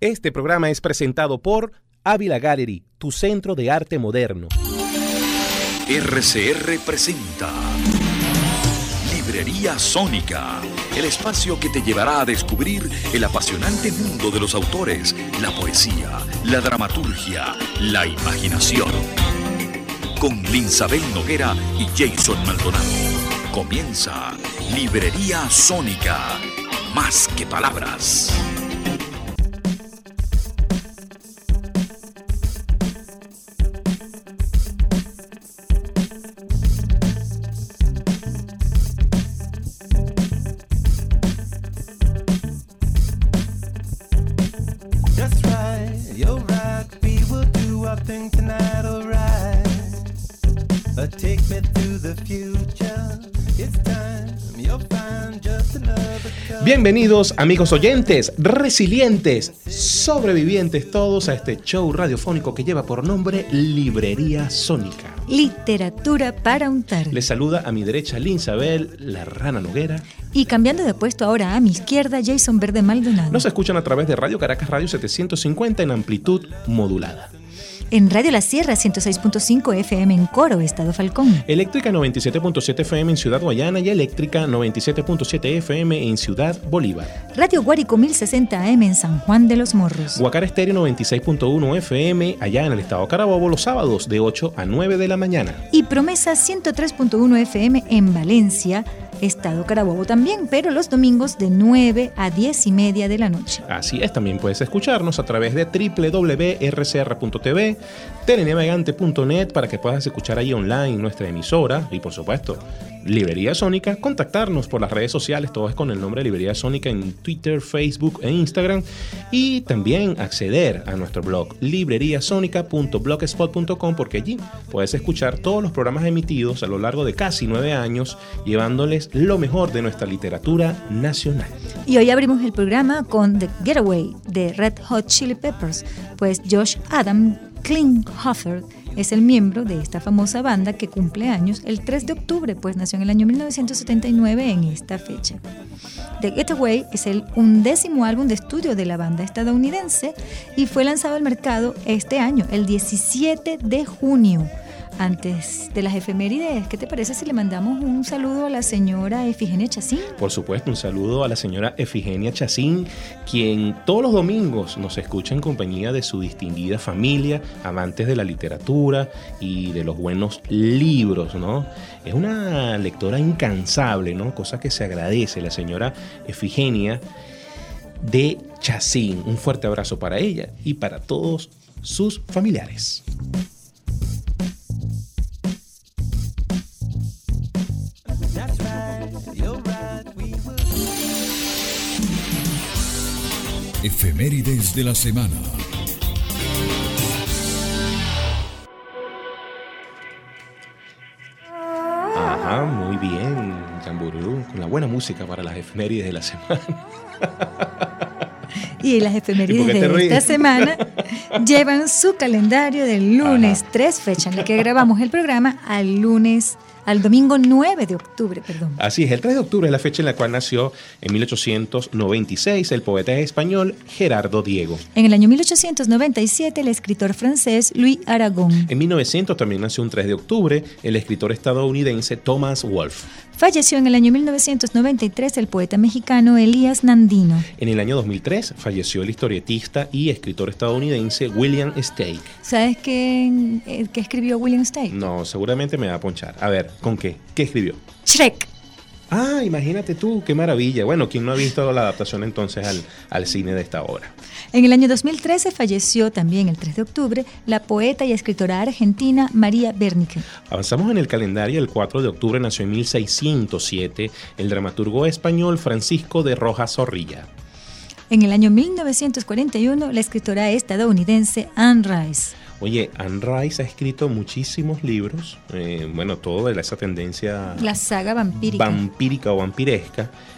Este programa es presentado por Ávila Gallery, tu centro de arte moderno. RCR presenta Librería Sónica, el espacio que te llevará a descubrir el apasionante mundo de los autores, la poesía, la dramaturgia, la imaginación. Con Linsabel Noguera y Jason Maldonado. Comienza Librería Sónica, más que palabras. Bienvenidos, amigos oyentes, resilientes, sobrevivientes todos a este show radiofónico que lleva por nombre Librería Sónica. Literatura para untar. Les saluda a mi derecha Linsabel, la rana Noguera. Y cambiando de puesto ahora a mi izquierda, Jason Verde Maldonado. Nos escuchan a través de Radio Caracas Radio 750 en amplitud modulada. En Radio La Sierra 106.5 FM en Coro, Estado Falcón. Eléctrica 97.7 FM en Ciudad Guayana y Eléctrica 97.7 FM en Ciudad Bolívar. Radio Guárico 1060 AM en San Juan de los Morros. Guacara Estéreo 96.1 FM allá en el Estado Carabobo los sábados de 8 a 9 de la mañana. Y Promesa 103.1 FM en Valencia, Estado Carabobo también, pero los domingos de 9 a 10 y media de la noche. Así es, también puedes escucharnos a través de www.rcr.tv, telenavegante.net para que puedas escuchar ahí online nuestra emisora y por supuesto Librería Sónica, contactarnos por las redes sociales, todo es con el nombre de Librería Sónica en Twitter, Facebook e Instagram y también acceder a nuestro blog libreriasonica.blogspot.com porque allí puedes escuchar todos los programas emitidos a lo largo de casi 9 años llevándoles lo mejor de nuestra literatura nacional. Y hoy abrimos el programa con The Getaway de Red Hot Chili Peppers, pues Josh Adam Klinghoffer es el miembro de esta famosa banda que cumple años el 3 de octubre, pues nació en el año 1979 en esta fecha. The Getaway es el 11º álbum de estudio de la banda estadounidense y fue lanzado al mercado este año, el 17 de junio. Antes de las efemérides, ¿qué te parece si le mandamos un saludo a la señora Efigenia Chacín? Por supuesto, un saludo a la señora Efigenia Chacín, quien todos los domingos nos escucha en compañía de su distinguida familia, amantes de la literatura y de los buenos libros, ¿no? Es una lectora incansable, ¿no? Cosa que se agradece, la señora Efigenia de Chacín. Un fuerte abrazo para ella y para todos sus familiares. Efemérides de la semana. Ajá, muy bien, Jamburú, con la buena música para las efemérides de la semana. Y las efemérides de esta semana llevan su calendario del lunes 3, fecha en la que grabamos el programa, al domingo 9 de octubre, perdón. Así es, el 3 de octubre es la fecha en la cual nació en 1896 el poeta español Gerardo Diego. En el año 1897 el escritor francés Louis Aragon. En 1900 también nació un 3 de octubre el escritor estadounidense Thomas Wolfe. Falleció en el año 1993 el poeta mexicano Elías Nandino. En el año 2003 falleció el historietista y escritor estadounidense William Steig. ¿Sabes qué escribió William Steig? No, seguramente me va a ponchar. A ver, ¿con qué? ¿Qué escribió? Shrek. Ah, imagínate tú, qué maravilla. Bueno, ¿quién no ha visto la adaptación entonces al cine de esta obra? En el año 2013 falleció también el 3 de octubre la poeta y escritora argentina María Bernicke. Avanzamos en el calendario, el 4 de octubre nació en 1607 el dramaturgo español Francisco de Rojas Zorrilla. En el año 1941 la escritora estadounidense Anne Rice. Oye, Anne Rice ha escrito muchísimos libros, todo de esa tendencia la saga vampírica o vampiresca.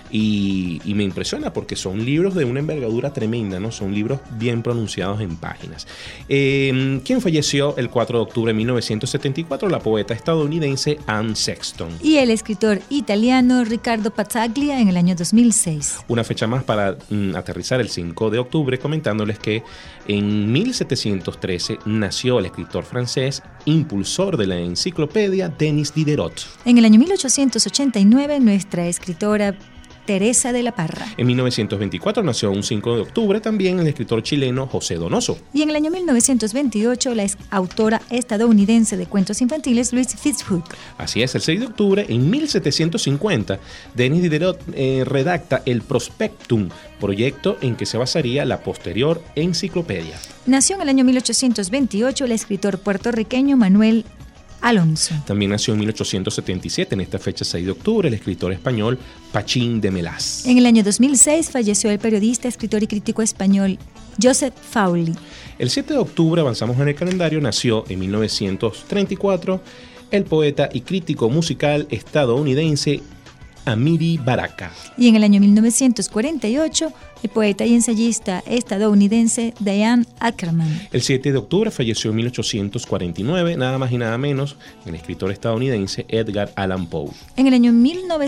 y me impresiona porque son libros de una envergadura tremenda, ¿no? Son libros bien pronunciados en páginas. ¿Quién falleció el 4 de octubre de 1974? La poeta estadounidense Anne Sexton. Y el escritor italiano Riccardo Pazzaglia en el año 2006. Una fecha más para aterrizar el 5 de octubre, comentándoles que en 1713 nació el escritor francés, impulsor de la enciclopedia, Denis Diderot. En el año 1889, nuestra escritora Teresa de la Parra. En 1924 nació un 5 de octubre también el escritor chileno José Donoso. Y en el año 1928 la autora estadounidense de cuentos infantiles Louise Fitzhugh. Así es, el 6 de octubre en 1750 Denis Diderot redacta el Prospectum, proyecto en que se basaría la posterior enciclopedia. Nació en el año 1828 el escritor puertorriqueño Manuel Alonso. También nació en 1877, en esta fecha 6 de octubre, el escritor español Pachín de Melas. En el año 2006 falleció el periodista, escritor y crítico español Joseph Fawley. El 7 de octubre, avanzamos en el calendario, nació en 1934 el poeta y crítico musical estadounidense Amiri Baraka. Y en el año 1948, el poeta y ensayista estadounidense Diane Ackerman. El 7 de octubre falleció en 1849, nada más y nada menos, el escritor estadounidense Edgar Allan Poe. En el año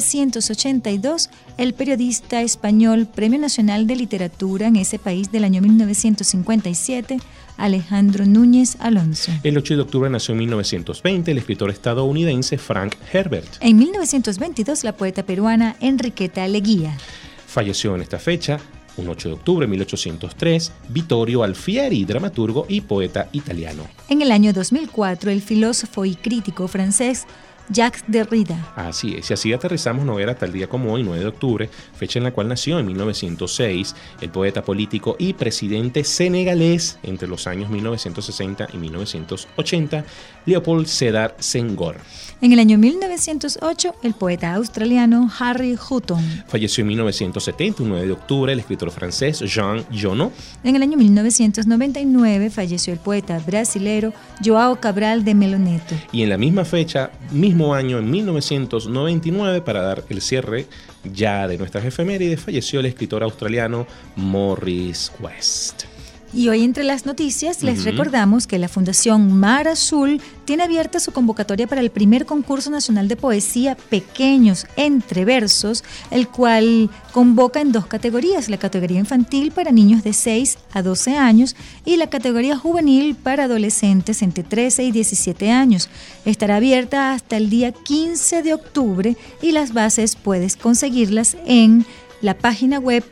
1982, el periodista español, Premio Nacional de Literatura en ese país del año 1957, Alejandro Núñez Alonso. El 8 de octubre nació en 1920 el escritor estadounidense Frank Herbert. En 1922, la poeta peruana Enriqueta Leguía. Falleció en esta fecha, un 8 de octubre de 1803, Vittorio Alfieri, dramaturgo y poeta italiano. En el año 2004, el filósofo y crítico francés Jacques Derrida. Así es, y así aterrizamos Noguera hasta el día como hoy, 9 de octubre, fecha en la cual nació en 1906 el poeta político y presidente senegalés entre los años 1960 y 1980, Léopold Sédar Senghor. En el año 1908, el poeta australiano Harry Hutton. Falleció en 1970, un 9 de octubre, el escritor francés Jean Genot. En el año 1999 falleció el poeta brasilero João Cabral de Meloneto. Y en la misma fecha, mismo año, en 1999, para dar el cierre ya de nuestras efemérides, falleció el escritor australiano Morris West. Y hoy entre las noticias les recordamos que la Fundación Mar Azul tiene abierta su convocatoria para el primer concurso nacional de poesía Pequeños Entre Versos, el cual convoca en dos categorías, la categoría infantil para niños de 6 a 12 años y la categoría juvenil para adolescentes entre 13 y 17 años. Estará abierta hasta el día 15 de octubre y las bases puedes conseguirlas en la página web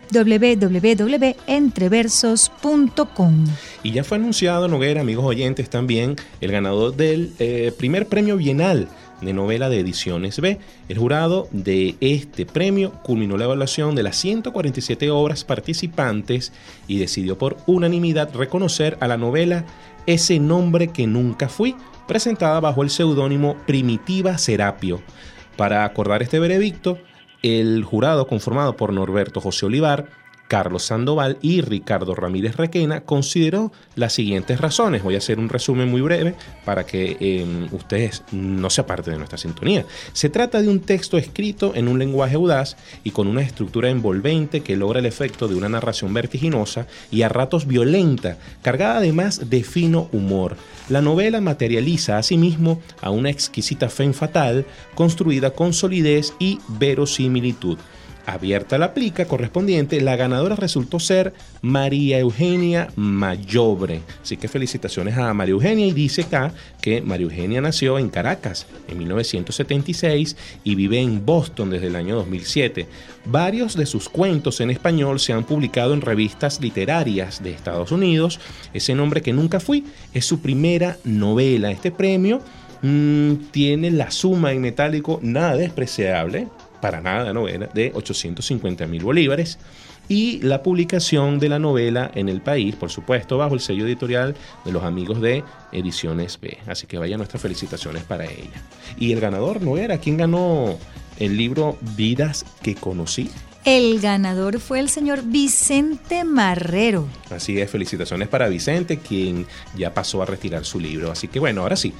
www.entreversos.com. Y ya fue anunciado, Noguera, amigos oyentes, también el ganador del primer premio bienal de novela de Ediciones B. El jurado de este premio culminó la evaluación de las 147 obras participantes y decidió por unanimidad reconocer a la novela Ese nombre que nunca fui, presentada bajo el seudónimo Primitiva Serapio. Para acordar este veredicto, el jurado, conformado por Norberto José Olivar, Carlos Sandoval y Ricardo Ramírez Requena, consideró las siguientes razones. Voy a hacer un resumen muy breve para que ustedes no se aparten de nuestra sintonía. Se trata de un texto escrito en un lenguaje audaz y con una estructura envolvente que logra el efecto de una narración vertiginosa y a ratos violenta, cargada además de fino humor. La novela materializa asimismo a una exquisita femme fatale construida con solidez y verosimilitud. Abierta la plica correspondiente, la ganadora resultó ser María Eugenia Mayobre. Así que felicitaciones a María Eugenia, y dice acá que María Eugenia nació en Caracas en 1976 y vive en Boston desde el año 2007. Varios de sus cuentos en español se han publicado en revistas literarias de Estados Unidos. Ese nombre que nunca fui es su primera novela. Este premio tiene la suma en metálico nada despreciable, para nada novela, de 850.000 bolívares, y la publicación de la novela en el país, por supuesto, bajo el sello editorial de los amigos de Ediciones B. Así que vaya nuestras felicitaciones para ella. Y el ganador, ¿no era? ¿Quién ganó el libro Vidas que conocí? El ganador fue el señor Vicente Marrero. Así es, felicitaciones para Vicente, quien ya pasó a retirar su libro. Así que bueno, ahora sí.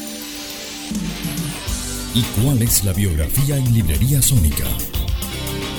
¿Y cuál es la biografía en Librería Sónica?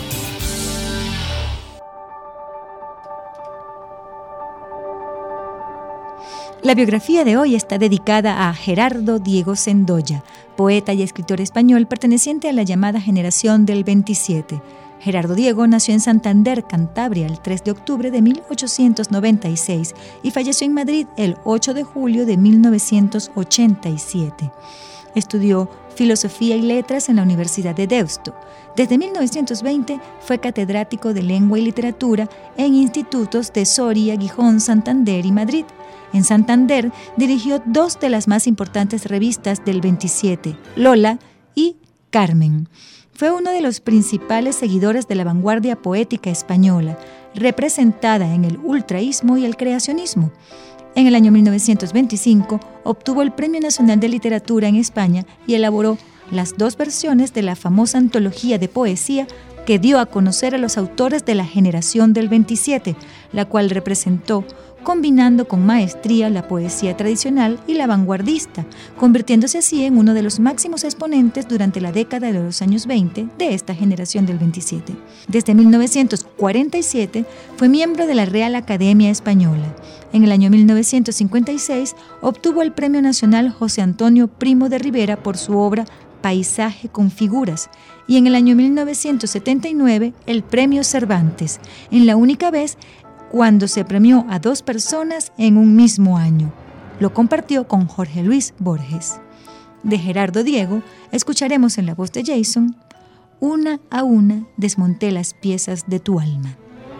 La biografía de hoy está dedicada a Gerardo Diego Sendoya, poeta y escritor español perteneciente a la llamada generación del 27. Gerardo Diego nació en Santander, Cantabria, el 3 de octubre de 1896 y falleció en Madrid el 8 de julio de 1987. Estudió Filosofía y Letras en la Universidad de Deusto. Desde 1920 fue catedrático de Lengua y Literatura en institutos de Soria, Gijón, Santander y Madrid. En Santander dirigió dos de las más importantes revistas del 27, Lola y Carmen. Fue uno de los principales seguidores de la vanguardia poética española, representada en el ultraísmo y el creacionismo. En el año 1925 obtuvo el Premio Nacional de Literatura en España y elaboró las dos versiones de la famosa antología de poesía que dio a conocer a los autores de la generación del 27, la cual representó combinando con maestría la poesía tradicional y la vanguardista, convirtiéndose así en uno de los máximos exponentes durante la década de los años 20 de esta generación del 27. Desde 1947 fue miembro de la Real Academia Española. En el año 1956 obtuvo el Premio Nacional José Antonio Primo de Rivera por su obra Paisaje con figuras, y en el año 1979 el Premio Cervantes, en la única vez cuando se premió a dos personas en un mismo año. Lo compartió con Jorge Luis Borges. De Gerardo Diego escucharemos en la voz de Jason, Una a una desmonté las piezas de tu alma.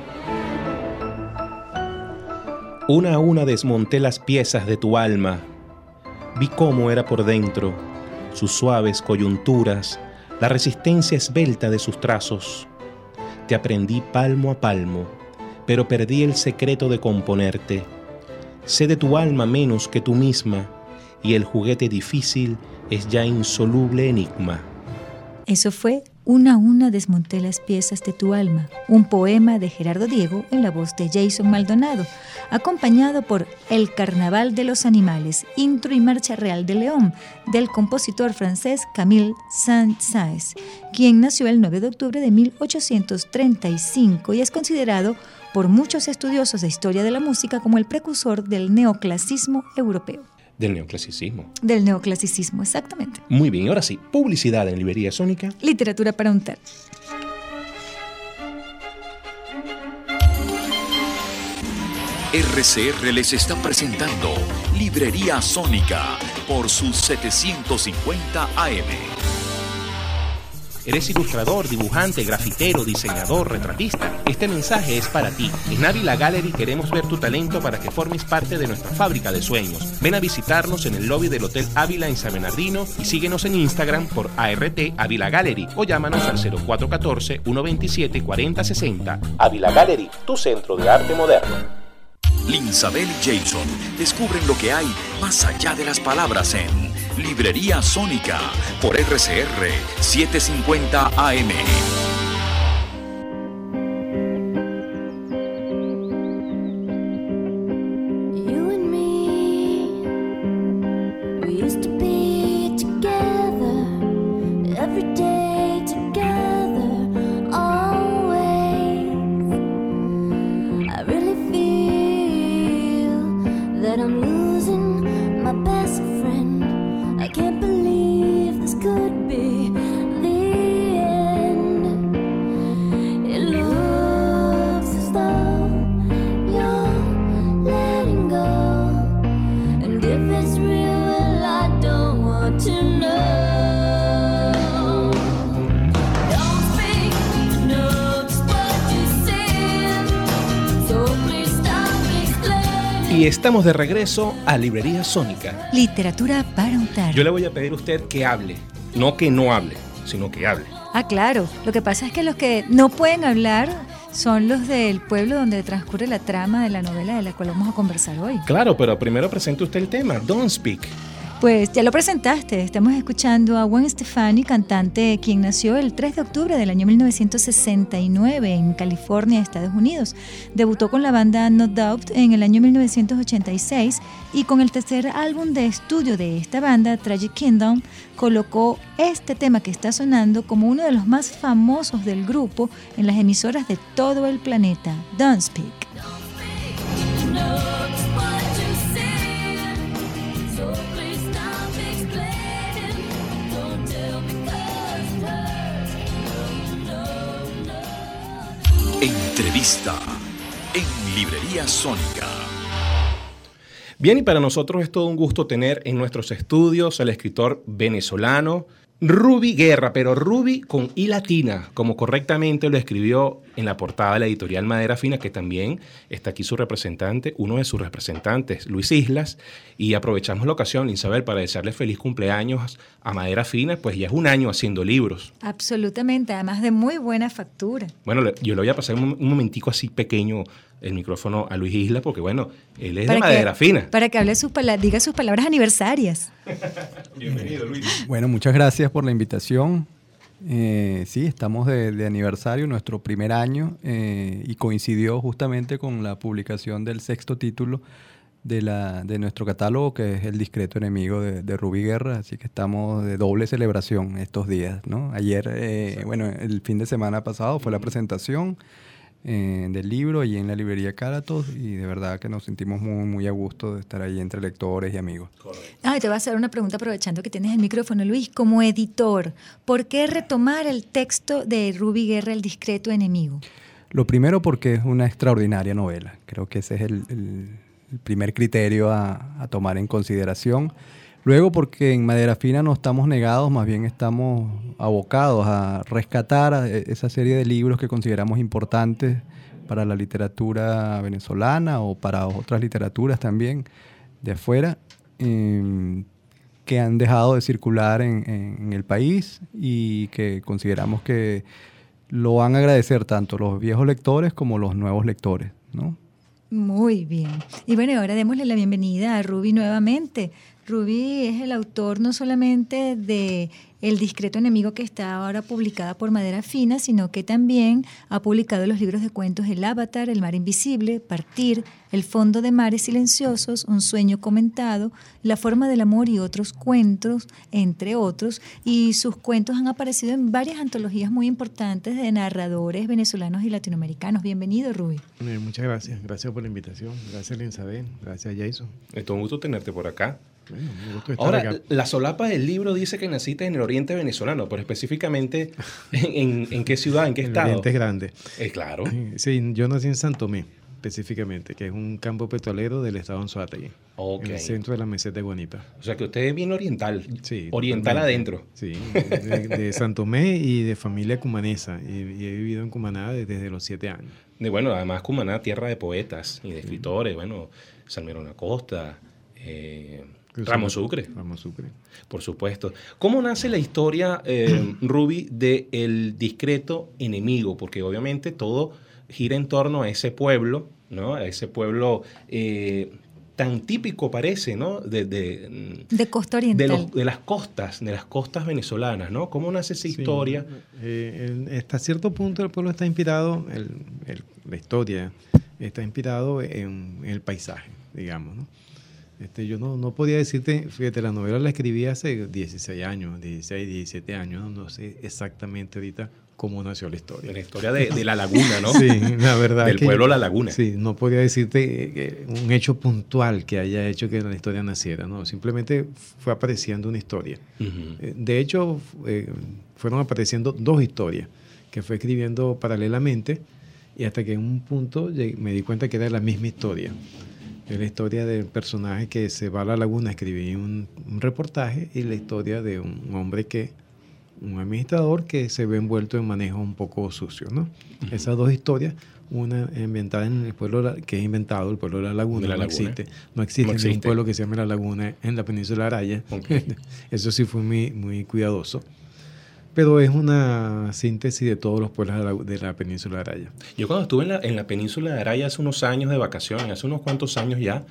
Una a una desmonté las piezas de tu alma. Vi cómo era por dentro, sus suaves coyunturas, la resistencia esbelta de sus trazos. Te aprendí palmo a palmo, pero perdí el secreto de componerte. Sé de tu alma menos que tú misma, y el juguete difícil es ya insoluble enigma. Eso fue Una a una desmonté las piezas de tu alma, un poema de Gerardo Diego en la voz de Jason Maldonado, acompañado por El Carnaval de los Animales, intro y marcha real de León, del compositor francés Camille Saint-Saëns, quien nació el 9 de octubre de 1835 y es considerado por muchos estudiosos de historia de la música como el precursor del neoclasicismo europeo. Del neoclasicismo. Del neoclasicismo, exactamente. Muy bien, ahora sí, publicidad en Librería Sónica. Literatura para untar. RCR les está presentando Librería Sónica por sus 750 AM. ¿Eres ilustrador, dibujante, grafitero, diseñador, retratista? Este mensaje es para ti. En Ávila Gallery queremos ver tu talento para que formes parte de nuestra fábrica de sueños. Ven a visitarnos en el lobby del Hotel Ávila en San Bernardino y síguenos en Instagram por ART Ávila Gallery o llámanos al 0414-127-4060. Ávila Gallery, tu centro de arte moderno. Linsabel y Jason descubren lo que hay más allá de las palabras en Librería Sónica por RCR 750 AM. Y estamos de regreso a Librería Sónica. Literatura para untar. Yo le voy a pedir a usted que hable, no que no hable, sino que hable. Ah, claro. Lo que pasa es que los que no pueden hablar son los del pueblo donde transcurre la trama de la novela de la cual vamos a conversar hoy. Claro, pero primero presente usted el tema, Don't Speak. Pues ya lo presentaste, estamos escuchando a Gwen Stefani, cantante quien nació el 3 de octubre del año 1969 en California, Estados Unidos. Debutó con la banda No Doubt en el año 1986 y con el tercer álbum de estudio de esta banda, Tragic Kingdom, colocó este tema que está sonando como uno de los más famosos del grupo en las emisoras de todo el planeta, Don't Speak. Librería Sónica. Bien, y para nosotros es todo un gusto tener en nuestros estudios al escritor venezolano Ruby Guerra, pero Ruby con I latina, como correctamente lo escribió en la portada de la editorial Madera Fina, que también está aquí su representante, uno de sus representantes, Luis Islas, y aprovechamos la ocasión, Isabel, para desearle feliz cumpleaños a Madera Fina, pues ya es un año haciendo libros. Absolutamente, además de muy buena factura. Bueno, yo le voy a pasar un momentico así pequeño el micrófono a Luis Islas, porque bueno, él es de Madera Fina. Para que hable diga sus palabras aniversarias. Bienvenido, Luis. Bueno, muchas gracias por la invitación. Sí, estamos de aniversario, nuestro primer año, y coincidió justamente con la publicación del 6º título de nuestro catálogo, que es El discreto enemigo de Ruby Guerra, así que estamos de doble celebración estos días, ¿no? Ayer, el fin de semana pasado fue la presentación del libro allí en la librería Cáratos, y de verdad que nos sentimos muy, muy a gusto de estar ahí entre lectores y amigos. Te voy a hacer una pregunta aprovechando que tienes el micrófono, Luis. Como editor, ¿por qué retomar el texto de Ruby Guerra, El discreto enemigo? Lo primero, porque es una extraordinaria novela. Creo que ese es el primer criterio a tomar en consideración. Luego, porque en Madera Fina no estamos negados, más bien estamos abocados a rescatar esa serie de libros que consideramos importantes para la literatura venezolana o para otras literaturas también de afuera, que han dejado de circular en el país y que consideramos que lo van a agradecer tanto los viejos lectores como los nuevos lectores, ¿no? Muy bien. Y bueno, ahora démosle la bienvenida a Ruby nuevamente. Ruby es el autor no solamente de El discreto enemigo, que está ahora publicada por Madera Fina, sino que también ha publicado los libros de cuentos El Avatar, El mar invisible, Partir, El fondo de mares silenciosos, Un sueño comentado, La forma del amor y otros cuentos, entre otros. Y sus cuentos han aparecido en varias antologías muy importantes de narradores venezolanos y latinoamericanos. Bienvenido, Ruby. Muchas gracias. Gracias por la invitación. Gracias, Isabel. Gracias, Jason. Es todo un gusto tenerte por acá. Bueno, me gusta estar Ahora, acá. la solapa del libro dice que naciste en el oriente venezolano, pero específicamente ¿en qué ciudad, en qué estado? El Oriente es grande. Claro. Sí, yo nací en Santo Tomé, específicamente, que es un campo petrolero del estado de Anzoátegui, en el centro de la meseta de Guanipa. O sea que usted es bien oriental. Sí, oriental totalmente. adentro. Sí, de Santo Tomé y de familia cumanesa. Y he vivido en Cumaná desde los 7 años. Bueno, además Cumaná, tierra de poetas y de escritores. Bueno, Salmerón Acosta, Ramos Sucre. Ramos Sucre. Por supuesto. ¿Cómo nace la historia, Ruby, de El discreto enemigo? Porque obviamente todo gira en torno a ese pueblo, ¿no? A ese pueblo tan típico parece, ¿no? De Costa Oriental. De las costas venezolanas, ¿no? ¿Cómo nace esa historia? Hasta cierto punto el pueblo está inspirado, la historia está inspirado en el paisaje, digamos, ¿no? Yo no podía decirte, fíjate, la novela la escribí hace 16 años, 16, 17 años, no sé exactamente ahorita cómo nació la historia. La historia de La Laguna, ¿no? Sí, la verdad. Del pueblo La Laguna. Sí, no podía decirte un hecho puntual que haya hecho que la historia naciera, no, simplemente fue apareciendo una historia. Uh-huh. De hecho, fueron apareciendo 2 historias que fue escribiendo paralelamente, y hasta que en un punto me di cuenta que era la misma historia. Es la historia del personaje que se va a la laguna a escribir un reportaje, y la historia de un hombre un administrador que se ve envuelto en manejos un poco sucios, ¿no? Uh-huh. Esas 2 historias, una inventada en el pueblo que es inventado, el pueblo de La Laguna, no existe ningún pueblo que se llame La Laguna en la península de Araya. Okay. Eso sí fue muy, muy cuidadoso. Pero es una síntesis de todos los pueblos de la península de Araya. Yo cuando estuve en la península de Araya hace unos años de vacaciones, hace unos cuantos años ya,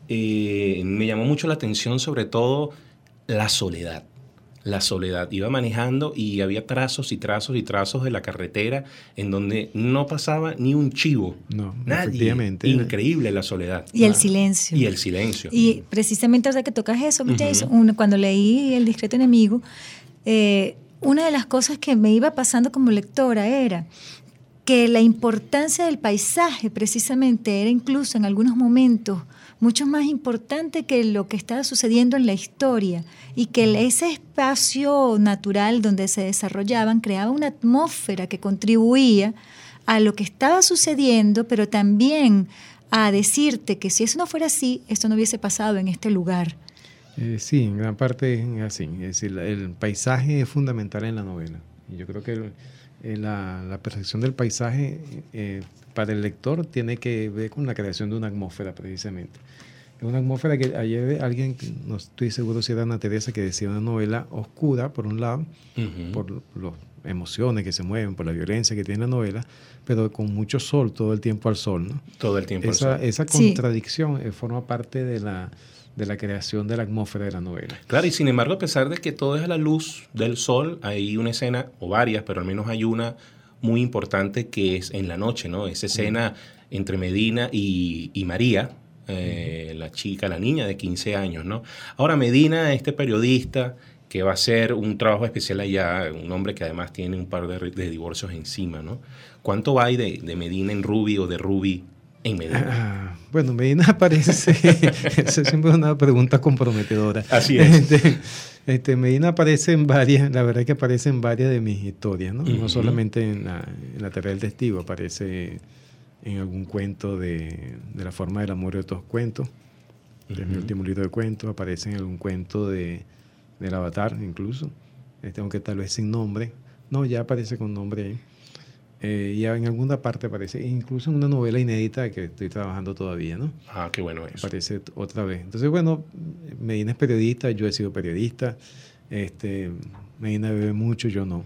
me llamó mucho la atención sobre todo la soledad. La soledad. Iba manejando y había trazos y trazos y trazos de la carretera en donde no pasaba ni un chivo. No, nadie. Efectivamente. Increíble la soledad. Y el silencio. Y el silencio. Y precisamente ahora que tocas eso, uh-huh. Cuando leí El discreto enemigo, una de las cosas que me iba pasando como lectora era que la importancia del paisaje precisamente era incluso en algunos momentos mucho más importante que lo que estaba sucediendo en la historia, y que ese espacio natural donde se desarrollaban creaba una atmósfera que contribuía a lo que estaba sucediendo, pero también a decirte que si eso no fuera así, esto no hubiese pasado en este lugar. Sí, en gran parte es así. Es decir, el paisaje es fundamental en la novela. Y yo creo que la percepción del paisaje para el lector tiene que ver con la creación de una atmósfera, precisamente. Es una atmósfera que ayer alguien, no estoy seguro si era Ana Teresa, que decía una novela oscura, por un lado, por las emociones que se mueven, por la violencia que tiene la novela, pero con mucho sol, todo el tiempo al sol, ¿no? Todo el tiempo al sol. Esa contradicción forma parte de la creación de la atmósfera de la novela. Claro, y sin embargo, a pesar de que todo es a la luz del sol, hay una escena, o varias, pero al menos hay una muy importante que es en la noche, ¿no? Esa escena entre Medina y María, la niña de 15 años, ¿no? Ahora, Medina, este periodista que va a hacer un trabajo especial allá, un hombre que además tiene un par de divorcios encima, ¿no? ¿Cuánto hay de Medina en Ruby o de Ruby en Medina? Bueno, Medina aparece, esa es siempre una pregunta comprometedora. Así es. Medina aparece en varias, la verdad es que aparece en varias de mis historias, ¿no? No solamente en la Tarea del Testigo, aparece en algún cuento de La Forma del Amor y otros cuentos, de mi último libro de cuentos, aparece en algún cuento del Avatar incluso, aunque tal vez sin nombre. No, ya aparece con nombre ahí. Y en alguna parte aparece, incluso en una novela inédita que estoy trabajando todavía, ¿no? Ah, qué bueno eso. Aparece otra vez. Entonces, bueno, Medina es periodista, yo he sido periodista. Medina bebe mucho, yo no.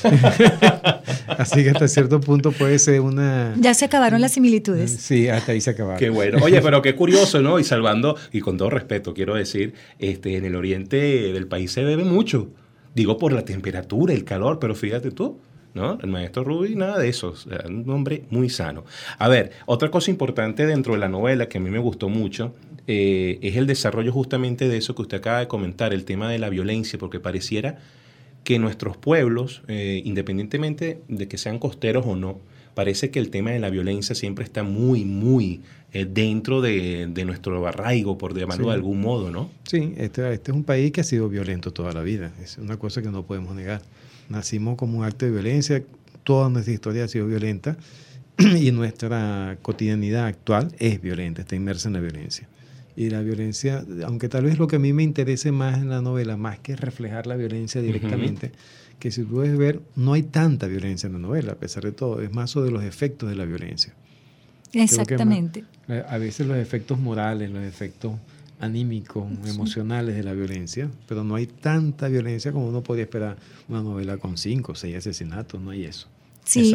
Así que hasta cierto punto puede ser una... Ya se acabaron las similitudes. Sí, hasta ahí se acabaron. Qué bueno. Oye, pero qué curioso, ¿no? Y salvando, y con todo respeto, quiero decir, en el oriente del país se bebe mucho. Digo por la temperatura, el calor, pero fíjate tú, ¿no? El maestro Ruby, nada de eso. O sea, un hombre muy sano. A ver, otra cosa importante dentro de la novela que a mí me gustó mucho es el desarrollo justamente de eso que usted acaba de comentar, el tema de la violencia, porque pareciera que nuestros pueblos, independientemente de que sean costeros o no, parece que el tema de la violencia siempre está muy, muy dentro de nuestro arraigo, por llamarlo de algún modo, ¿no? Sí, este es un país que ha sido violento toda la vida. Es una cosa que no podemos negar. Nacimos como un acto de violencia, toda nuestra historia ha sido violenta y nuestra cotidianidad actual es violenta, está inmersa en la violencia. Y la violencia, aunque tal vez lo que a mí me interese más en la novela, más que reflejar la violencia directamente, que si puedes ver, no hay tanta violencia en la novela, a pesar de todo, es más sobre los efectos de la violencia. Exactamente. A veces los efectos morales, los efectos anímicos, emocionales de la violencia, pero no hay tanta violencia como uno podría esperar una novela con 5 o 6 asesinatos, no hay eso. Sí,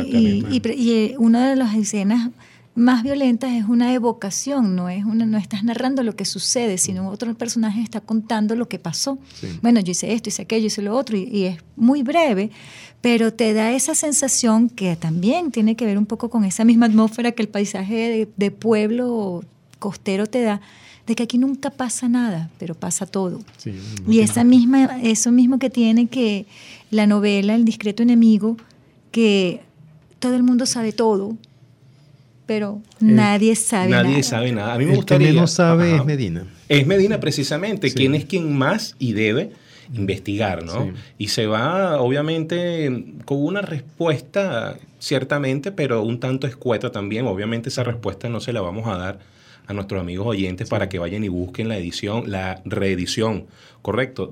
y una de las escenas más violentas es una evocación, no estás narrando lo que sucede, sino otro personaje está contando lo que pasó. Sí. Bueno, yo hice esto, hice aquello, hice lo otro, y es muy breve, pero te da esa sensación que también tiene que ver un poco con esa misma atmósfera que el paisaje de pueblo costero te da, de que aquí nunca pasa nada, pero pasa todo. Sí, y eso mismo que tiene que la novela El discreto enemigo, que todo el mundo sabe todo, pero nadie sabe nada. Nadie sabe nada. A mí me gustaría... El que menos sabe es Medina. Es Medina, precisamente, quien es quien más y debe investigar, ¿no? Sí. Y se va, obviamente, con una respuesta, ciertamente, pero un tanto escueta también. Obviamente esa respuesta no se la vamos a dar a nuestros amigos oyentes para que vayan y busquen la reedición, correcto,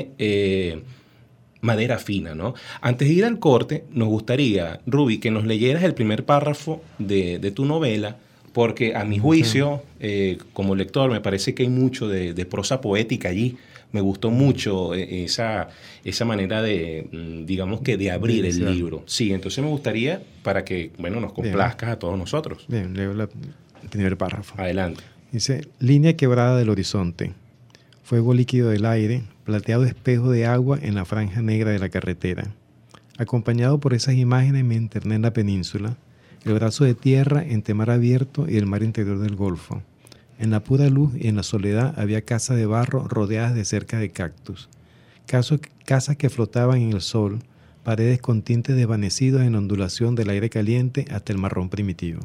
de Madera Fina, ¿no? Antes de ir al corte, nos gustaría, Ruby, que nos leyeras el primer párrafo de tu novela, porque a mi juicio, como lector, me parece que hay mucho de prosa poética allí. Me gustó mucho esa manera de, digamos que de abrir el libro. Sí, entonces me gustaría para que, bueno, nos complazcas a todos nosotros. Bien, leo el primer párrafo. Adelante. Dice, línea quebrada del horizonte, fuego líquido del aire, plateado espejo de agua en la franja negra de la carretera. Acompañado por esas imágenes me interné en la península, el brazo de tierra entre mar abierto y el mar interior del Golfo. En la pura luz y en la soledad había casas de barro rodeadas de cercas de cactus, casas que flotaban en el sol, paredes con tintes desvanecidos en la ondulación del aire caliente hasta el marrón primitivo.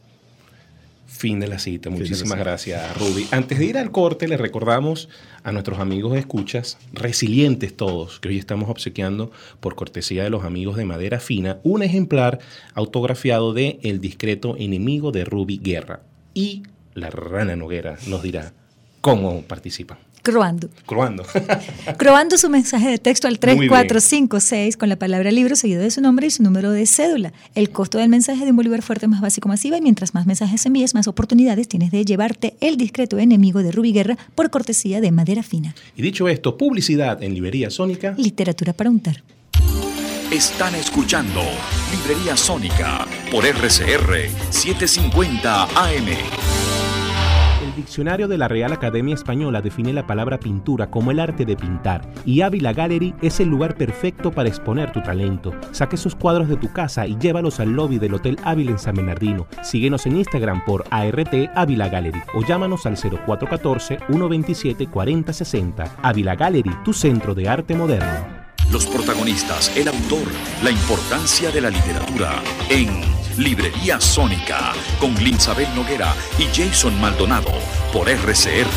Fin de la cita. Muchísimas gracias, Ruby. Antes de ir al corte, le recordamos a nuestros amigos de escuchas, resilientes todos, que hoy estamos obsequiando, por cortesía de los amigos de Madera Fina, un ejemplar autografiado de El discreto enemigo de Ruby Guerra. Y la Rana Noguera nos dirá cómo participan. Croando. Croando. Croando su mensaje de texto al 3456 con la palabra libro seguido de su nombre y su número de cédula. El costo del mensaje de un bolívar fuerte más básico masiva, y mientras más mensajes envíes, más oportunidades tienes de llevarte El discreto enemigo de Rubí Guerra por cortesía de Madera Fina. Y dicho esto, publicidad en Librería Sónica. Literatura para untar. Están escuchando Librería Sónica por RCR 750 AM. El diccionario de la Real Academia Española define la palabra pintura como el arte de pintar, y Ávila Gallery es el lugar perfecto para exponer tu talento. Saque esos cuadros de tu casa y llévalos al lobby del Hotel Ávila en San Bernardino. Síguenos en Instagram por ART Ávila Gallery o llámanos al 0414-127-4060. Ávila Gallery, tu centro de arte moderno. Los protagonistas, el autor, la importancia de la literatura en Librería Sónica con Linsabel Noguera y Jason Maldonado por RCR.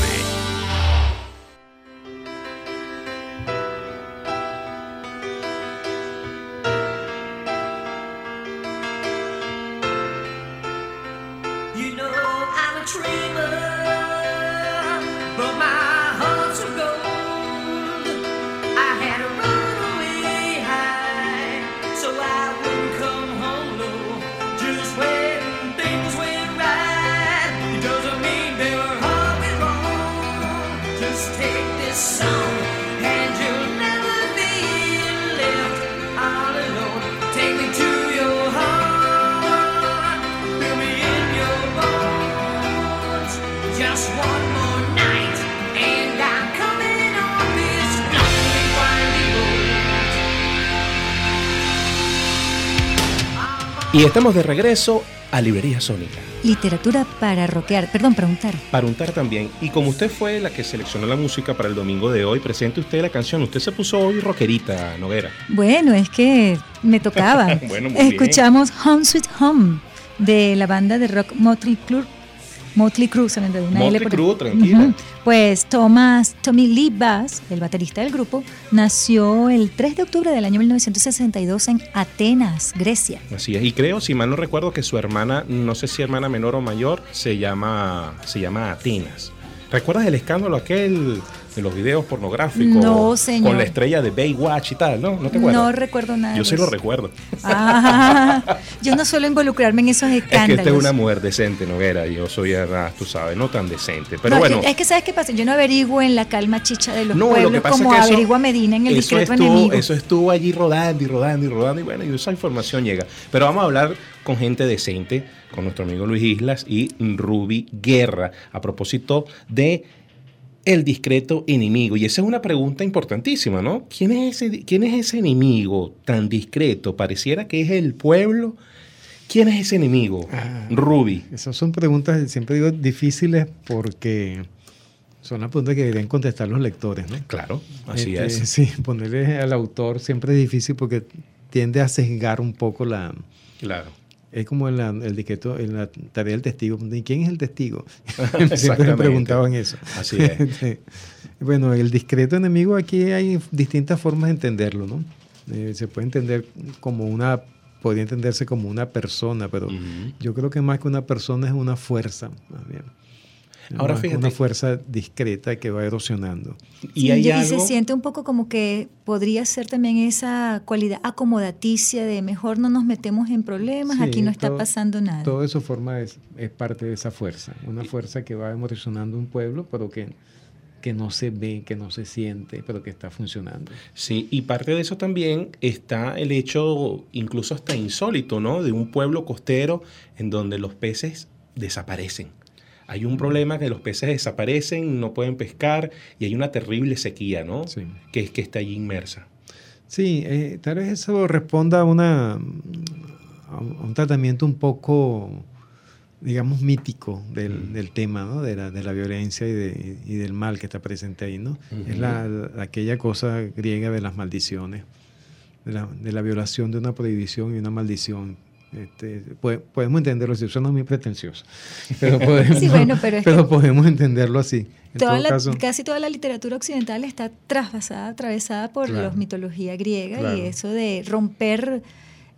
Y estamos de regreso a Librería Sónica. Literatura para rockear, perdón, para untar. Para untar también. Y como usted fue la que seleccionó la música para el domingo de hoy, presente usted la canción. Usted se puso hoy rockerita, Noguera. Bueno, es que me tocaba. Bueno, muy Escuchamos Home Sweet Home de la banda de rock Motley Crue, se me enredó una L Motley por Crue, tranquila. Uh-huh. Pues Tommy Lee Bass, el baterista del grupo, nació el 3 de octubre del año 1962 en Atenas, Grecia. Así es, y creo, si mal no recuerdo, que su hermana, no sé si hermana menor o mayor, se llama Atenas. ¿Recuerdas el escándalo aquel de los videos pornográficos? No, señor. Con la estrella de Baywatch y tal, ¿no? ¿No te acuerdas? No recuerdo nada. Yo sí lo recuerdo. Yo no suelo involucrarme en esos escándalos. Es que esta es una mujer decente, Noguera. Yo soy, tú sabes, no tan decente. Pero no, bueno. Es que ¿sabes qué pasa? Yo no averiguo en la calma chicha de los lo pueblos que pasa como es que averigua Medina en El discreto enemigo. Eso estuvo allí rodando y bueno, y esa información llega. Pero vamos a hablar con gente decente, con nuestro amigo Luis Islas y Rubí Guerra, a propósito de El discreto enemigo. Y esa es una pregunta importantísima, ¿no? ¿Quién es ese enemigo tan discreto? Pareciera que es el pueblo. ¿Quién es ese enemigo, Rubí? Esas son preguntas, siempre digo, difíciles porque son las preguntas que deberían contestar los lectores, ¿no? Claro, así es. Sí, ponerle al autor siempre es difícil porque tiende a sesgar un poco la... Claro. Es como el discreto, en la tarea del testigo. ¿Y quién es el testigo? Siempre me preguntaban eso. Así es. Bueno, el discreto enemigo, aquí hay distintas formas de entenderlo, ¿no? Se puede entender podría entenderse como una persona, pero yo creo que más que una persona es una fuerza, más bien. Ahora fíjate, una fuerza discreta que va erosionando. Y se siente un poco como que podría ser también esa cualidad acomodaticia de mejor no nos metemos en problemas, sí, aquí no está pasando nada. Todo eso es parte de esa fuerza, una fuerza que va erosionando un pueblo, pero que no se ve, que no se siente, pero que está funcionando. Sí, y parte de eso también está el hecho, incluso hasta insólito, ¿no? De un pueblo costero en donde los peces desaparecen. Hay un problema que los peces desaparecen, no pueden pescar y hay una terrible sequía, ¿no? Sí. Que está allí inmersa. Sí, tal vez eso responda a un tratamiento un poco, digamos, mítico del tema, ¿no? De la violencia y del mal que está presente ahí, ¿no? Uh-huh. Es aquella cosa griega de las maldiciones, de la violación de una prohibición y una maldición. Podemos entenderlo así, suena muy pretencioso, pero podemos, sí, bueno, pero podemos entenderlo así. Casi toda la literatura occidental está atravesada por la mitología griega, claro. Y eso de romper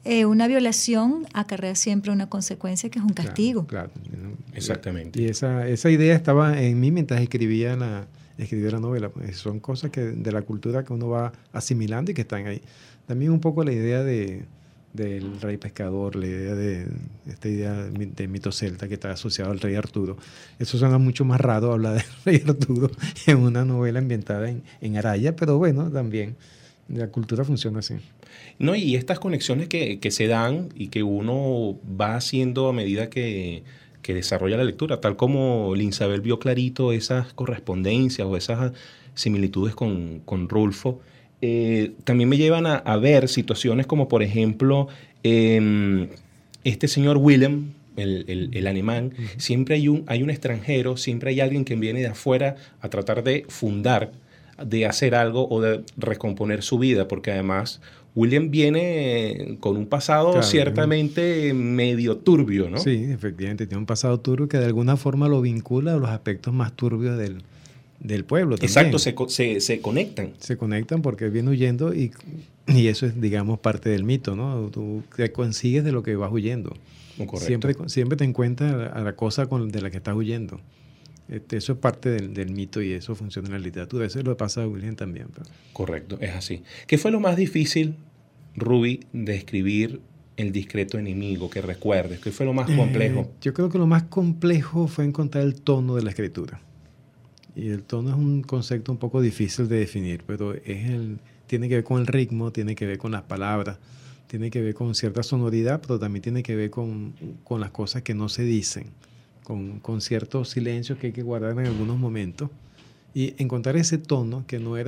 una violación acarrea siempre una consecuencia que es un castigo. Claro. Exactamente. Y esa idea estaba en mí mientras escribía la novela. Pues son cosas de la cultura que uno va asimilando y que están ahí. También un poco la idea del rey pescador, la idea de esta idea de mito celta que está asociado al rey Arturo. Eso suena mucho más raro hablar del rey Arturo en una novela ambientada en Araya, pero bueno, también la cultura funciona así. No, y estas conexiones que se dan y que uno va haciendo a medida que desarrolla la lectura, tal como Linsabel vio clarito esas correspondencias o esas similitudes con Rulfo, también me llevan a ver situaciones como, por ejemplo, este señor Willem, el alemán, siempre hay un extranjero, siempre hay alguien que viene de afuera a tratar de fundar, de hacer algo o de recomponer su vida, porque además William viene con un pasado ciertamente medio turbio, ¿no? Sí, efectivamente, tiene un pasado turbio que de alguna forma lo vincula a los aspectos más turbios del pueblo también. Exacto, se conectan. Se conectan porque viene huyendo y eso es, digamos, parte del mito, ¿no? Tú te consigues de lo que vas huyendo. Correcto. Siempre te encuentras a la cosa de la que estás huyendo. Eso es parte del mito y eso funciona en la literatura. Eso lo pasa a William también. Pero. Correcto, es así. ¿Qué fue lo más difícil, Ruby, de escribir El discreto enemigo, que recuerdes? ¿Qué fue lo más complejo? Yo creo que lo más complejo fue encontrar el tono de la escritura. Y el tono es un concepto un poco difícil de definir, pero tiene que ver con el ritmo, tiene que ver con las palabras, tiene que ver con cierta sonoridad, pero también tiene que ver con las cosas que no se dicen. Con ciertos silencios que hay que guardar en algunos momentos y encontrar ese tono que no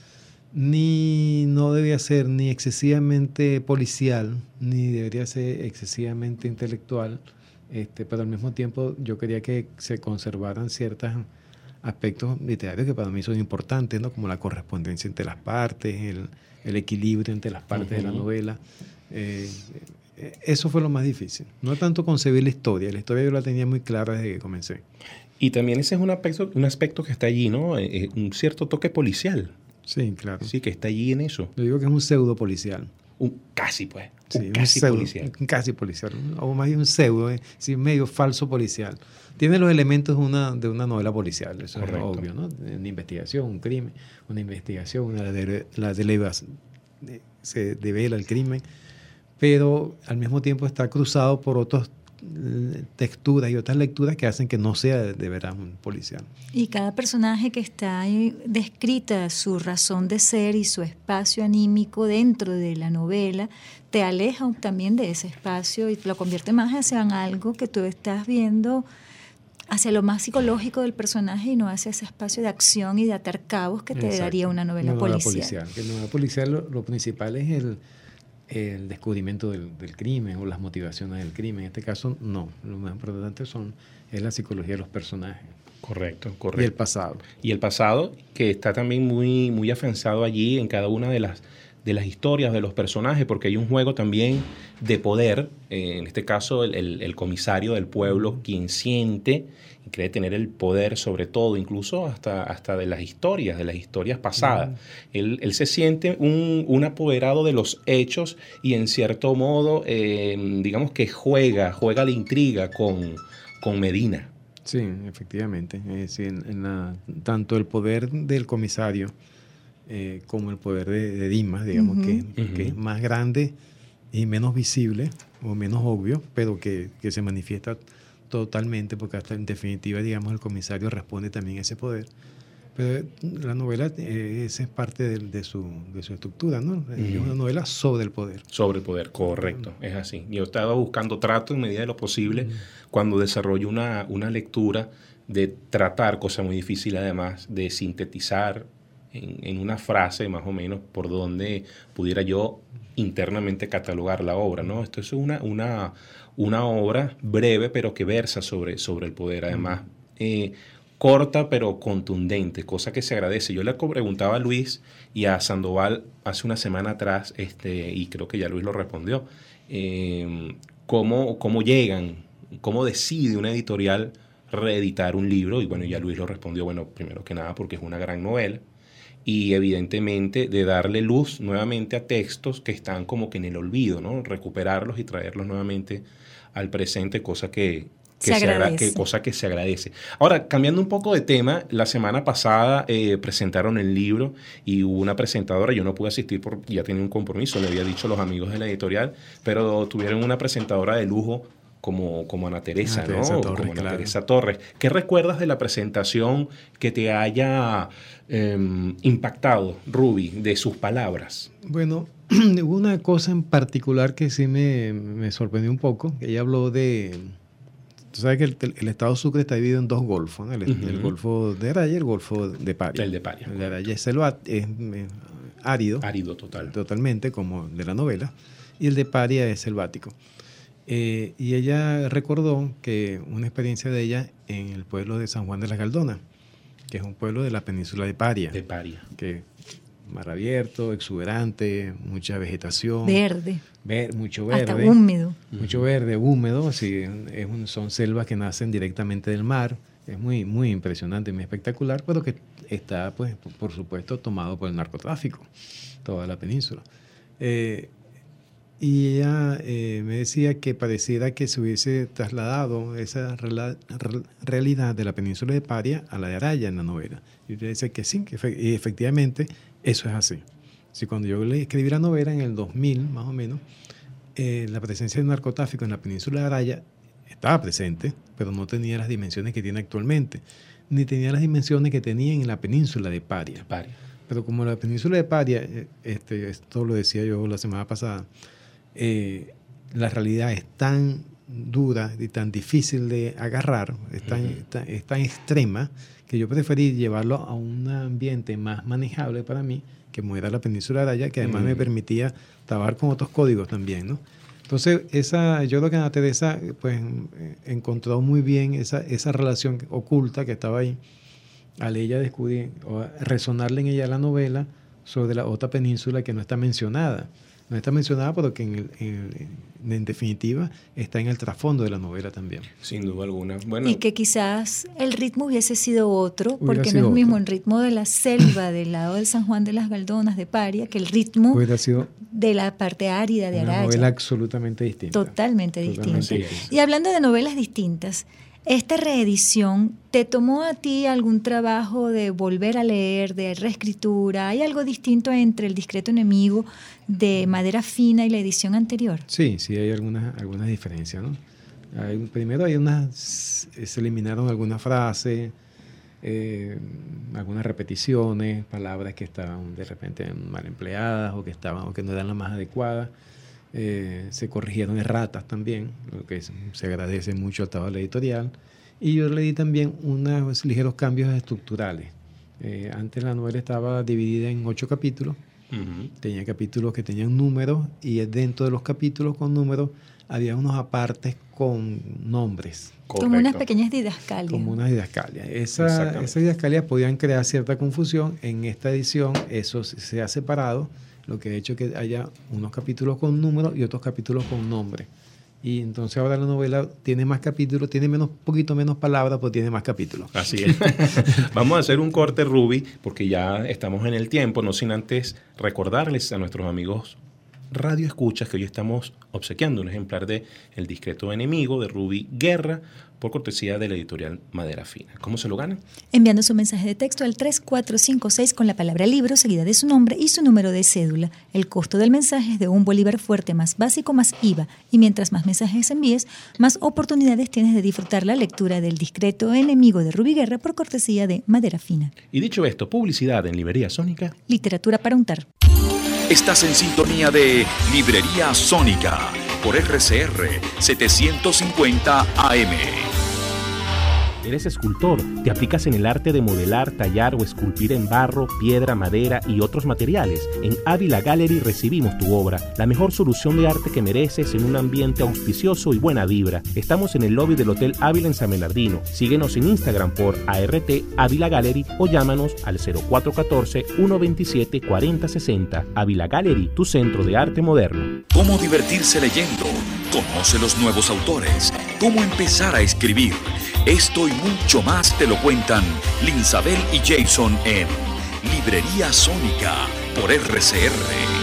debía ser ni excesivamente policial ni debería ser excesivamente intelectual, pero al mismo tiempo yo quería que se conservaran ciertos aspectos literarios que para mí son importantes, ¿no? Como la correspondencia entre las partes, el equilibrio entre las partes de la novela. Eso fue lo más difícil. No tanto concebir la historia yo la tenía muy clara desde que comencé. Y también ese es un aspecto que está allí, ¿no? Un cierto toque policial. Sí, claro. Sí, que está allí en eso. Yo digo que es un pseudo policial. Casi policial. Un casi policial. O más bien un pseudo, medio falso policial. Tiene los elementos de una novela policial, eso es obvio, ¿no? Una investigación, un crimen, se devela el crimen, pero al mismo tiempo está cruzado por otras texturas y otras lecturas que hacen que no sea de verdad un policial. Y cada personaje que está ahí descrita, su razón de ser y su espacio anímico dentro de la novela, te aleja también de ese espacio y te lo convierte más hacia algo que tú estás viendo hacia lo más psicológico del personaje y no hacia ese espacio de acción y de atar cabos que te daría una novela policial. En la novela policial lo principal es el descubrimiento del crimen o las motivaciones del crimen. En este caso, no. Lo más importante es la psicología de los personajes. Correcto. Y el pasado. Y el pasado, que está también muy, muy afianzado allí en cada una de las historias de los personajes, porque hay un juego también de poder, en este caso el comisario del pueblo, quien siente y cree tener el poder sobre todo, incluso hasta de las historias pasadas. Él se siente un apoderado de los hechos y en cierto modo, digamos que juega la intriga con Medina. Sí, efectivamente. Tanto el poder del comisario como el poder de Dimas, digamos, que es más grande y menos visible o menos obvio, pero que se manifiesta totalmente, porque hasta en definitiva, digamos, el comisario responde también a ese poder. Pero la novela, esa es parte de su estructura, ¿no? Es una novela sobre el poder. Sobre el poder, correcto, es así. Yo estaba buscando trato en medida de lo posible cuando desarrollo una lectura de tratar, cosa muy difícil además, de sintetizar en una frase más o menos por donde pudiera yo internamente catalogar la obra, ¿no? Esto es una obra breve pero que versa sobre el poder, además corta pero contundente, cosa que se agradece. Yo le preguntaba a Luis y a Sandoval hace una semana atrás, y creo que ya Luis lo respondió, cómo llegan, cómo decide una editorial reeditar un libro, y bueno, ya Luis lo respondió, bueno, primero que nada porque es una gran novela, y evidentemente de darle luz nuevamente a textos que están como que en el olvido, ¿no? Recuperarlos y traerlos nuevamente al presente, cosa que se agradece. Ahora, cambiando un poco de tema, la semana pasada presentaron el libro y hubo una presentadora, yo no pude asistir porque ya tenía un compromiso, le había dicho a los amigos de la editorial, pero tuvieron una presentadora de lujo como Ana Teresa, ¿no? Torres, como Ana claro. Teresa Torres. ¿Qué recuerdas de la presentación que te haya impactado, Ruby, de sus palabras? Bueno, hubo una cosa en particular que sí me sorprendió un poco. Ella habló de... Tú sabes que el estado Sucre está dividido en dos golfos, ¿no? El Golfo de Araya y el Golfo de Paria. El de Paria. El de Araya es árido. Árido total. Totalmente, como de la novela. Y el de Paria es selvático. Y ella recordó que una experiencia de ella en el pueblo de San Juan de las Galdonas, que es un pueblo de la península de Paria. De Paria. Que mar abierto, exuberante, mucha vegetación. Verde. Mucho verde. Hasta húmedo. Mucho verde, húmedo. Así, son selvas que nacen directamente del mar. Es muy, muy impresionante, muy espectacular, pero que está, pues, por supuesto, tomado por el narcotráfico, toda la península. Y ella me decía que pareciera que se hubiese trasladado esa realidad de la península de Paria a la de Araya en la novela. Y ella dice que sí, que efectivamente eso es así. Si cuando yo le escribí la novela en el 2000, más o menos, la presencia del narcotráfico en la península de Araya estaba presente, pero no tenía las dimensiones que tiene actualmente, ni tenía las dimensiones que tenía en la península de Paria. Pero como la península de Paria, esto lo decía yo la semana pasada, la realidad es tan dura y tan difícil de agarrar, es tan extrema, que yo preferí llevarlo a un ambiente más manejable para mí, que era la península de Araya, que además me permitía trabajar con otros códigos también, ¿no? Entonces, yo creo que Ana Teresa pues, encontró muy bien esa relación oculta que estaba ahí, al ella descubrir o resonarle en ella la novela sobre la otra península que no está mencionada. No está mencionada, pero que en definitiva está en el trasfondo de la novela también. Sin duda alguna. Bueno, y que quizás el ritmo hubiese sido otro, porque no es mismo el ritmo de la selva del lado del San Juan de las Galdonas de Paria que el ritmo de la parte árida de Araya. Una novela absolutamente distinta. Totalmente distinta. Y hablando de novelas distintas, ¿esta reedición te tomó a ti algún trabajo de volver a leer, de reescritura? ¿Hay algo distinto entre El discreto enemigo de Madera Fina y la edición anterior? Sí, hay algunas diferencias, ¿no? Primero se eliminaron algunas frases, algunas repeticiones, palabras que estaban de repente mal empleadas o que no eran las más adecuadas. Se corrigieron erratas también, lo que se agradece mucho al trabajo de la editorial. Y yo leí también unos ligeros cambios estructurales. Antes la novela estaba dividida en 8 capítulos. Tenía capítulos que tenían números y dentro de los capítulos con números había unos apartes con nombres. Correcto. Como unas pequeñas didascalias. Como unas didascalias. Esas didascalias podían crear cierta confusión. En esta edición eso se ha separado, lo que ha hecho que haya unos capítulos con números y otros capítulos con nombres. Y entonces ahora la novela tiene más capítulos, tiene poquito menos palabras, pero tiene más capítulos. Así es. Vamos a hacer un corte, Ruby, porque ya estamos en el tiempo, no sin antes recordarles a nuestros amigos Radio Escuchas que hoy estamos obsequiando un ejemplar de El discreto enemigo de Ruby Guerra por cortesía de la editorial Madera Fina. ¿Cómo se lo ganan? Enviando su mensaje de texto al 3456 con la palabra libro seguida de su nombre y su número de cédula. El costo del mensaje es de $1 bolívar fuerte más básico más IVA. Y mientras más mensajes envíes, más oportunidades tienes de disfrutar la lectura del discreto enemigo de Ruby Guerra por cortesía de Madera Fina. Y dicho esto, publicidad en Librería Sónica. Literatura para untar. Estás en sintonía de Librería Sónica por RCR 750 AM. Eres escultor, te aplicas en el arte de modelar, tallar o esculpir en barro, piedra, madera y otros materiales. En Ávila Gallery recibimos tu obra, la mejor solución de arte que mereces en un ambiente auspicioso y buena vibra. Estamos en el lobby del Hotel Ávila en San Bernardino. Síguenos en Instagram por ART Ávila Gallery o llámanos al 0414-127-4060. Ávila Gallery, tu centro de arte moderno. ¿Cómo divertirse leyendo? Conoce los nuevos autores. ¿Cómo empezar a escribir? Esto y mucho más te lo cuentan Linsabel y Jason en Librería Sónica por RCR.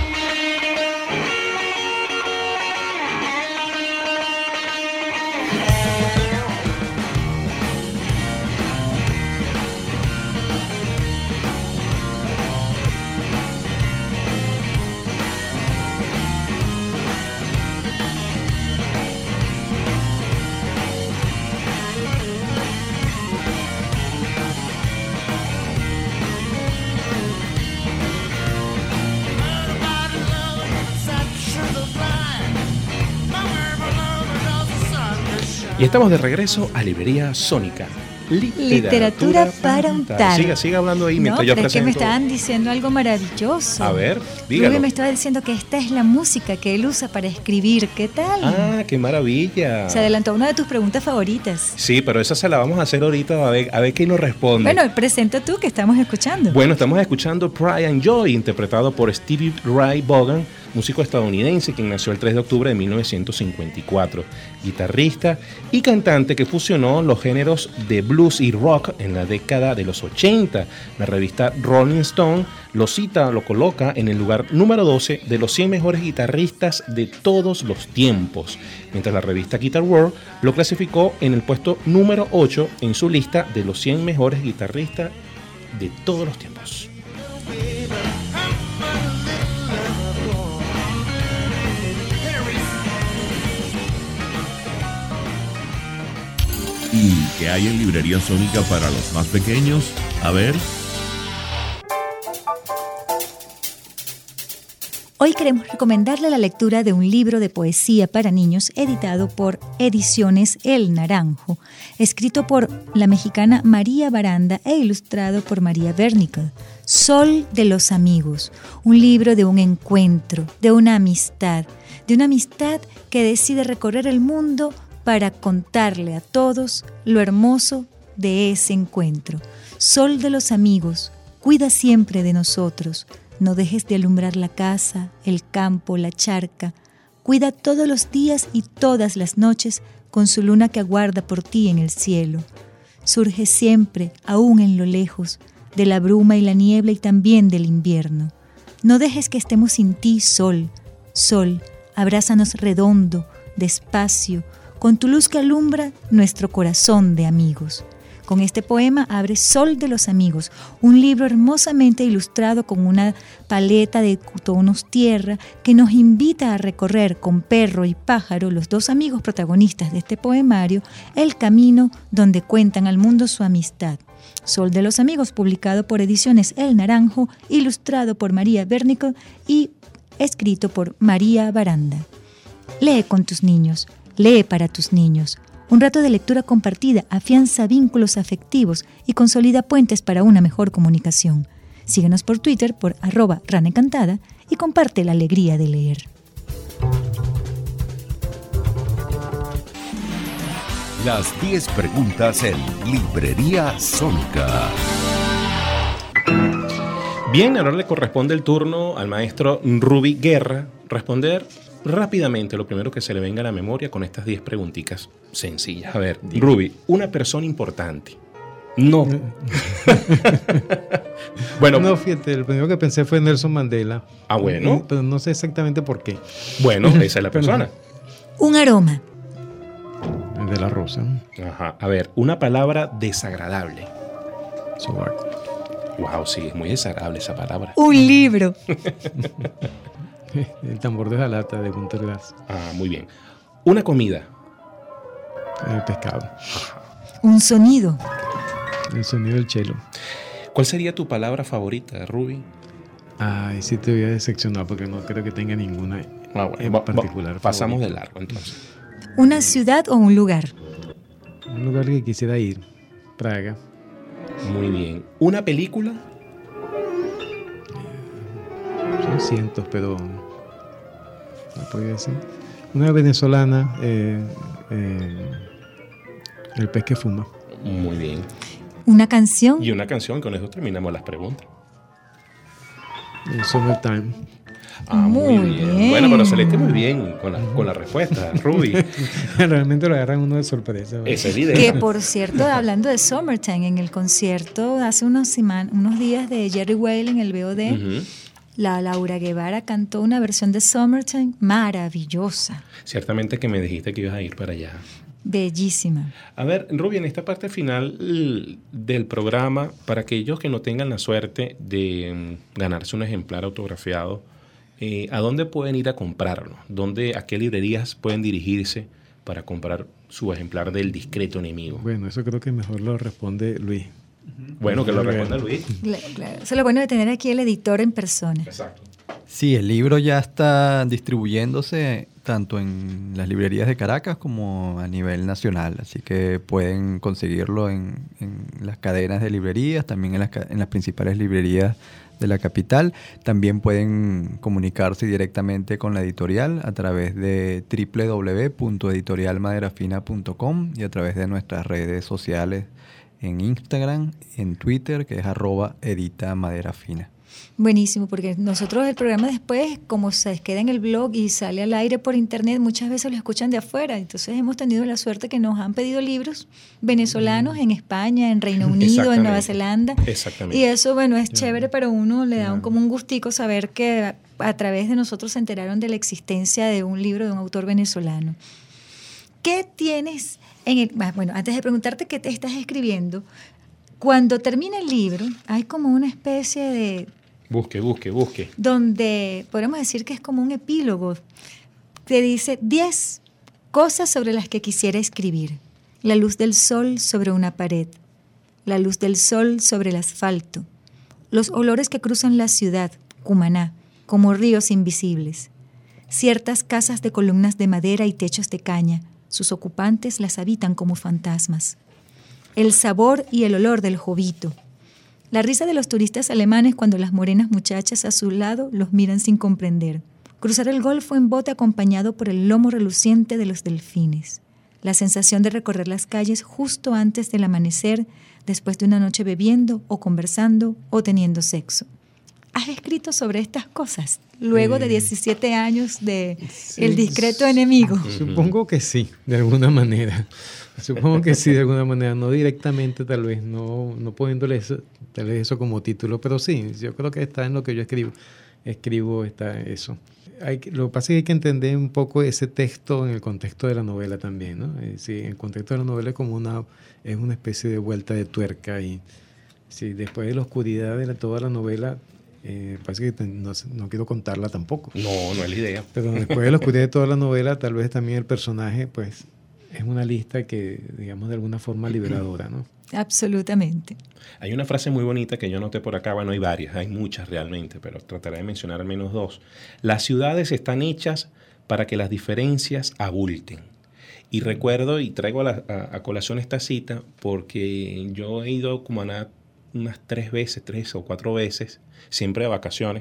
Y estamos de regreso a Librería Sónica. Literatura para untar. Siga hablando ahí mientras no, yo pero presento. Es que me estaban diciendo algo maravilloso. A ver, dígalo. Rubí me estaba diciendo que esta es la música que él usa para escribir. ¿Qué tal? Ah, qué maravilla. Se adelantó a una de tus preguntas favoritas. Sí, pero esa se la vamos a hacer ahorita a ver quién nos responde. Bueno, presenta tú que estamos escuchando. Bueno, estamos escuchando Pride and Joy, interpretado por Stevie Ray Vaughan, músico estadounidense quien nació el 3 de octubre de 1954, guitarrista y cantante que fusionó los géneros de blues y rock en la década de los 80. La revista Rolling Stone lo coloca en el lugar número 12 de los 100 mejores guitarristas de todos los tiempos, mientras la revista Guitar World lo clasificó en el puesto número 8 en su lista de los 100 mejores guitarristas de todos los tiempos. ¿Y qué hay en Librería Sónica para los más pequeños? A ver. Hoy queremos recomendarle la lectura de un libro de poesía para niños editado por Ediciones El Naranjo, escrito por la mexicana María Baranda e ilustrado por María Bernickel. Sol de los amigos, un libro de un encuentro, de una amistad que decide recorrer el mundo para contarle a todos lo hermoso de ese encuentro. Sol de los amigos, cuida siempre de nosotros. No dejes de alumbrar la casa, el campo, la charca. Cuida todos los días y todas las noches con su luna que aguarda por ti en el cielo. Surge siempre, aún en lo lejos, de la bruma y la niebla y también del invierno. No dejes que estemos sin ti, sol. Sol, abrázanos redondo, despacio, con tu luz que alumbra nuestro corazón de amigos. Con este poema abre Sol de los amigos, un libro hermosamente ilustrado con una paleta de tonos tierra que nos invita a recorrer con perro y pájaro, los dos amigos protagonistas de este poemario, el camino donde cuentan al mundo su amistad. Sol de los amigos, publicado por Ediciones El Naranjo, ilustrado por María Bernickel y escrito por María Baranda. Lee con tus niños, lee para tus niños. Un rato de lectura compartida afianza vínculos afectivos y consolida puentes para una mejor comunicación. Síguenos por Twitter por @ranecantada y comparte la alegría de leer. Las 10 preguntas en Librería Sónica. Bien, ahora le corresponde el turno al maestro Rubí Guerra responder rápidamente lo primero que se le venga a la memoria con estas 10 preguntitas sencillas. A ver, Rubí, una persona importante. No. Bueno. No, fíjate, el primero que pensé fue Nelson Mandela. Ah, bueno. Pero no sé exactamente por qué. Bueno, esa es la persona. Un aroma. El de la rosa. Ajá. A ver, una palabra desagradable. Sobar. Wow, sí, es muy desagradable esa palabra. Un libro. El tambor de hojalata de Gunter Grass. Ah, muy bien. Una comida. El pescado. Un sonido. El sonido del cello. ¿Cuál sería tu palabra favorita, Rubí? Ay, sí te voy a decepcionar porque no creo que tenga ninguna en particular. Pasamos favorita. de largo, entonces. Una ciudad o un lugar. Un lugar que quisiera ir. Praga. Muy bien. ¿Una película? Son cientos, pero no podría decir. Una venezolana, El pez que fuma. Muy bien. Una canción. Y una canción, con eso terminamos las preguntas. Summertime. Muy bien. Bueno, pero saliste muy bien con la respuesta, Ruby. Realmente lo agarran uno de sorpresa. ¿Verdad? Esa es la idea. Que por cierto, hablando de Summertime, en el concierto hace unos días de Jerry Whale en el BOD, la Laura Guevara cantó una versión de Summertime maravillosa. Ciertamente que me dijiste que ibas a ir para allá. Bellísima. A ver, Ruby, en esta parte final del programa, para aquellos que no tengan la suerte de ganarse un ejemplar autografiado, ¿a dónde pueden ir a comprarlo? ¿A qué librerías pueden dirigirse para comprar su ejemplar del Discreto Enemigo? Bueno, eso creo que mejor lo responde Luis. Bueno, que lo responda Luis. Claro. Eso es lo bueno de tener aquí el editor en persona. Exacto. Sí, el libro ya está distribuyéndose tanto en las librerías de Caracas como a nivel nacional, así que pueden conseguirlo en las cadenas de librerías, también en las principales librerías de la capital. También pueden comunicarse directamente con la editorial a través de www.editorialmaderafina.com y a través de nuestras redes sociales en Instagram, en Twitter, que es @editamaderafina. Buenísimo, porque nosotros el programa después, como se queda en el blog y sale al aire por internet, muchas veces lo escuchan de afuera. Entonces hemos tenido la suerte que nos han pedido libros venezolanos en España, en Reino Unido, en Nueva Zelanda. Exactamente. Y eso, bueno, es chévere, pero uno le da como un gustico saber que a través de nosotros se enteraron de la existencia de un libro de un autor venezolano. ¿Qué tienes bueno, antes de preguntarte qué te estás escribiendo, cuando termina el libro, hay como una especie de... Busque. Donde podemos decir que es como un epílogo. Te dice 10 cosas sobre las que quisiera escribir. La luz del sol sobre una pared. La luz del sol sobre el asfalto. Los olores que cruzan la ciudad, Cumaná, como ríos invisibles. Ciertas casas de columnas de madera y techos de caña. Sus ocupantes las habitan como fantasmas. El sabor y el olor del jovito. La risa de los turistas alemanes cuando las morenas muchachas a su lado los miran sin comprender. Cruzar el Golfo en bote acompañado por el lomo reluciente de los delfines. La sensación de recorrer las calles justo antes del amanecer, después de una noche bebiendo o conversando o teniendo sexo. ¿Has escrito sobre estas cosas luego de 17 años de El Discreto Enemigo? Supongo que sí, de alguna manera. Supongo que sí, de alguna manera. No directamente, tal vez, no poniéndole eso, tal vez eso como título, pero sí, yo creo que está en lo que yo escribo está eso. Lo que pasa es que hay que entender un poco ese texto en el contexto de la novela también, ¿no? Sí, el contexto de la novela es una especie de vuelta de tuerca y sí, después de la oscuridad de toda la novela, parece que no quiero contarla tampoco. No es la idea. Pero después de la oscuridad de toda la novela, tal vez también el personaje, pues, es una lista que, digamos, de alguna forma liberadora, ¿no? Absolutamente. Hay una frase muy bonita que yo noté por acá, bueno, hay varias, hay muchas realmente, pero trataré de mencionar al menos 2. Las ciudades están hechas para que las diferencias abulten. Y recuerdo y traigo a colación esta cita porque yo he ido como a unas 3 o 4 veces, siempre de vacaciones.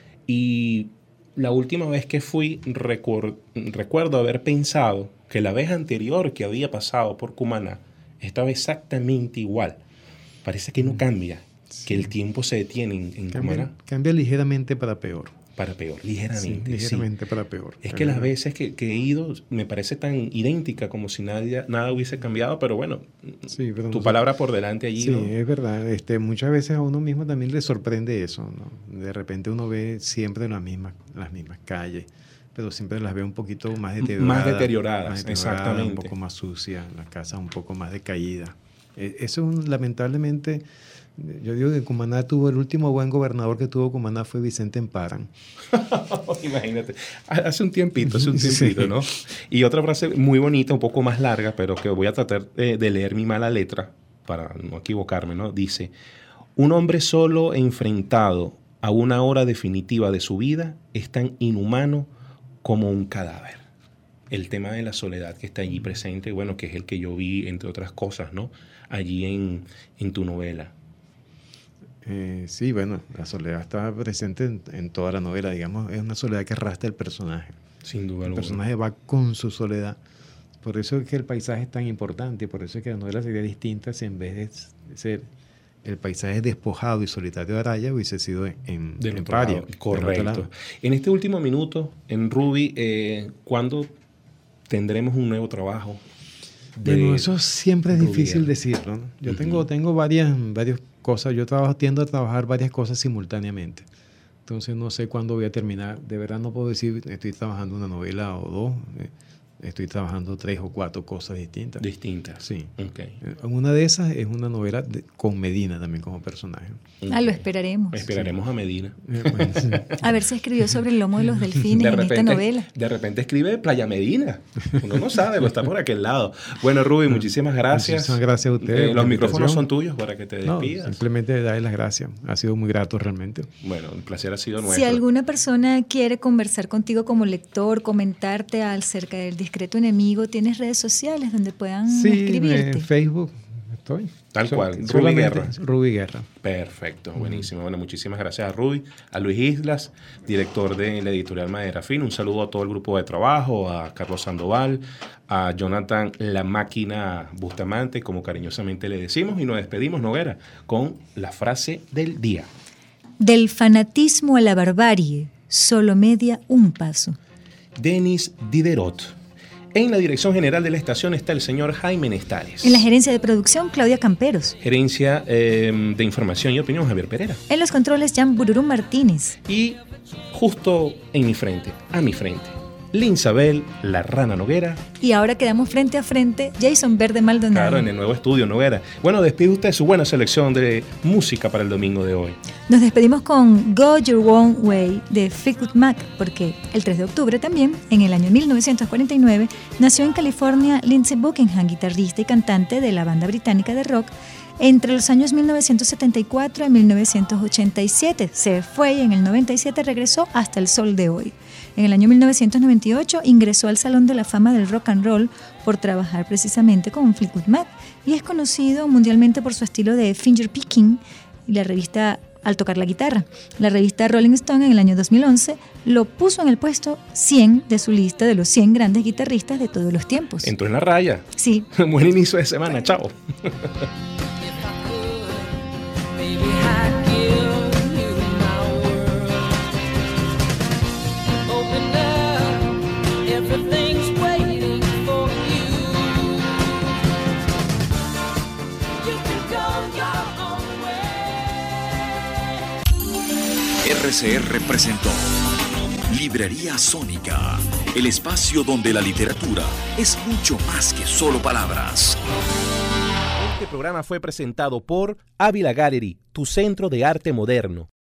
Y la última vez que fui, recuerdo haber pensado que la vez anterior que había pasado por Cumaná estaba exactamente igual. Parece que no cambia, que el tiempo se detiene en Cumaná. Cambia ligeramente para peor. Para peor, ligeramente. Sí, ligeramente para peor. Es que las veces que he ido me parece tan idéntica como si nada hubiese cambiado, pero bueno, sí, pero tu palabra por delante allí. Sí, ¿no? Es verdad. Muchas veces a uno mismo también le sorprende eso, ¿no? De repente uno ve siempre las mismas calles, pero siempre las ve un poquito más deterioradas. Exactamente. Un poco más sucias, las casas un poco más decaídas. Eso lamentablemente... Yo digo que Cumaná el último buen gobernador que tuvo Cumaná fue Vicente Emparan. Imagínate, hace un tiempito, sí. ¿No? Y otra frase muy bonita, un poco más larga, pero que voy a tratar de leer mi mala letra para no equivocarme, ¿no? Dice, un hombre solo enfrentado a una hora definitiva de su vida es tan inhumano como un cadáver. El tema de la soledad que está allí presente, bueno, que es el que yo vi, entre otras cosas, ¿no? Allí en tu novela. Sí, bueno, la soledad está presente en toda la novela, digamos, es una soledad que arrastra el personaje. Sin duda alguna. El personaje va con su soledad. Por eso es que el paisaje es tan importante, por eso es que la novela sería distinta si en vez de ser el paisaje despojado y solitario de Araya hubiese sido en Paria. Correcto. En este último minuto, en Ruby, ¿cuándo tendremos un nuevo trabajo? Bueno, eso siempre es difícil decirlo, ¿no? Yo tengo varias cosas. Yo tiendo a trabajar varias cosas simultáneamente. Entonces no sé cuándo voy a terminar. De verdad no puedo decir estoy trabajando una novela o dos. Estoy trabajando 3 o 4 cosas distintas. Sí. Okay. Una de esas es una novela con Medina también como personaje. Okay. Lo esperaremos. Esperaremos a Medina. Bueno, sí. A ver si escribió sobre el lomo de los delfines en esta novela. De repente escribe Playa Medina. Uno no sabe, está por aquel lado. Bueno, Ruby, muchísimas gracias. Muchísimas gracias a ustedes. Los micrófonos son tuyos para que te despidas. Simplemente darles las gracias. Ha sido muy grato realmente. Bueno, el placer ha sido nuestro. Si alguna persona quiere conversar contigo como lector, comentarte acerca del Discreto Enemigo, ¿tienes redes sociales donde puedan escribirte? En Facebook estoy. Tal cual, Ruby Guerra. Ruby Guerra. Perfecto, buenísimo. Bueno, muchísimas gracias a Ruby, a Luis Islas, director de la editorial Madera Fina. Un saludo a todo el grupo de trabajo, a Carlos Sandoval, a Jonathan La Máquina Bustamante, como cariñosamente le decimos, y nos despedimos, Noguera, con la frase del día. Del fanatismo a la barbarie, solo media un paso. Denis Diderot. En la dirección general de la estación está el señor Jaime Nestales. En la gerencia de producción, Claudia Camperos. Gerencia de información y opinión, Javier Pereira. En los controles, Jan Bururú Martínez. Y justo en mi frente, a mi frente, Linsabel, la Rana Noguera. Y ahora quedamos frente a frente, Jason Verde Maldonado. Claro, en el nuevo estudio, Noguera. Bueno, despide usted su buena selección de música para el domingo de hoy. Nos despedimos con Go Your Own Way de Fleetwood Mac, porque el 3 de octubre también, en el año 1949, nació en California Lindsey Buckingham, guitarrista y cantante de la banda británica de rock. Entre los años 1974 y 1987 se fue y en el 97 regresó hasta el sol de hoy. En el año 1998 ingresó al Salón de la Fama del Rock and Roll por trabajar precisamente con Fleetwood Mac y es conocido mundialmente por su estilo de finger picking y la revista al tocar la guitarra. La revista Rolling Stone en el año 2011 lo puso en el puesto 100 de su lista de los 100 grandes guitarristas de todos los tiempos. Entró en la raya. Sí. Buen inicio de semana. Chao. RCR presentó Librería Sónica, el espacio donde la literatura es mucho más que solo palabras. Este programa fue presentado por Ávila Gallery, tu centro de arte moderno.